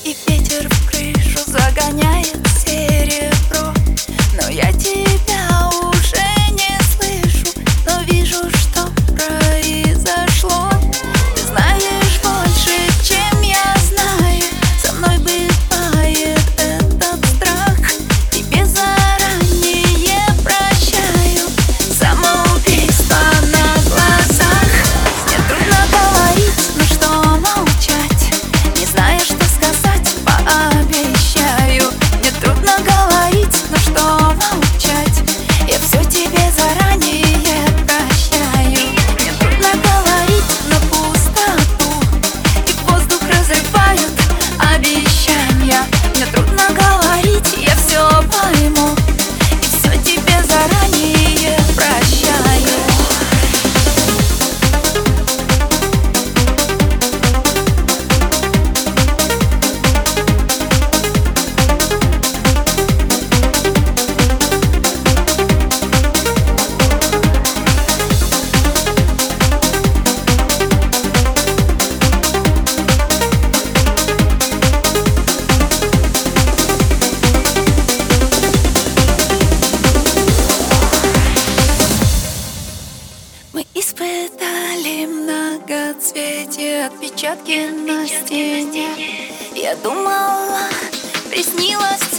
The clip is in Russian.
И ветер в крышу загоняет серебро. Но я тебя уже не слышу, но вижу, что произошло. Ты знаешь больше, чем я знаю. Со мной бывает этот страх. Тебе заранее прощаю самоубийство на глазах. Мне трудно говорить, но что молчать? Не зная, что сказать, пообещаю. Мне трудно говорить, но что молчать? Я все тебе заранее прощаю. Мне трудно говорить на пустоту, и воздух разрывают обещания. Мне трудно говорить, я все пойму, и все тебе заранее прощаю. Мы испытали многоцветие, отпечатки на стене. Я думала, приснилось